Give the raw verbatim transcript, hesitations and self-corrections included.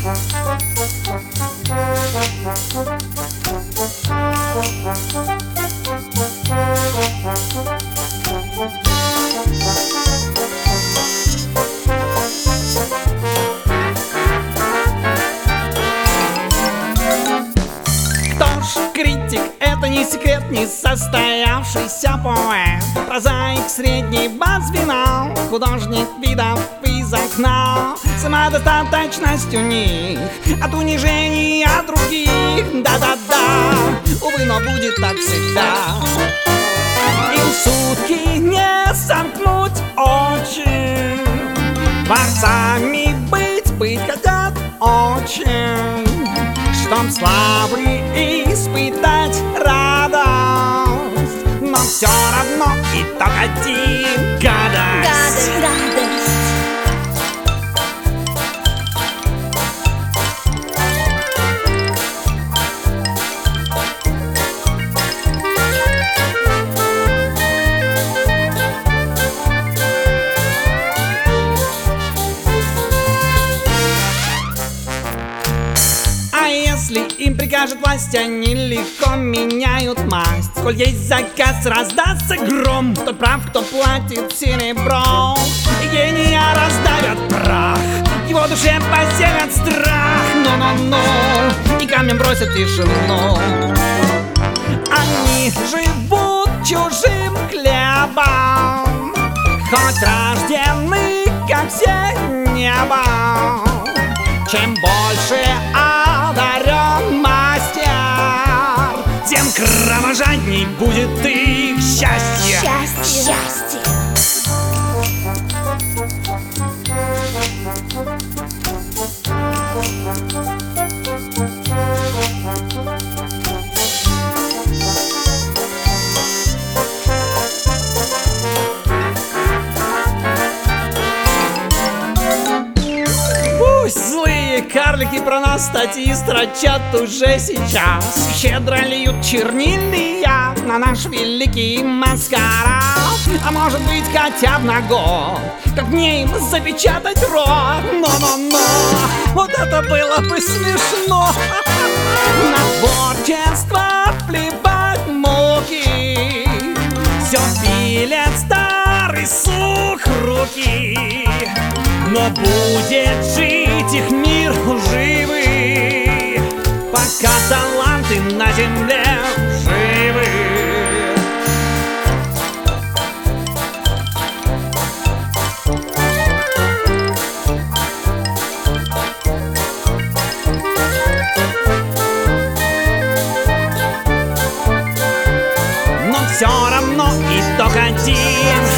Критик — это не секрет, не состоявшийся поэт, прозаик средний бас-звена, художник видов из окна. Самодостаточность у них от унижения других. Да-да-да, увы, но будет так всегда. Им сутки не сомкнуть очи, творцами быть, быть хотят очень, чтоб славы испытать радость, но все равно итог один — гадость. Гадость, гадость. Если им прикажет власть, они легко меняют масть. Коль есть заказ, раздастся гром, тот прав, кто платит серебром. И гения раздавят прах, его душе поселят страх. Но-но-но, и камнем бросят тишину. Они живут чужим хлебом, хоть рождены, как все, небом. Чем больше одарен мастер, тем кровожадней будет их счастье. Счастье, счастье. Пусть злые карлики про нас статьи строчат уже сейчас, щедро льют чернильный яд на наш великий маскарад. А может быть, хотя бы на год, как мне им запечатать рот. Но-но-но, вот это было бы смешно. На творчество плевать муки, все пилят старый сук руки. Но будет жить их мир лживый, пока таланты на земле живы. Но все равно итог один.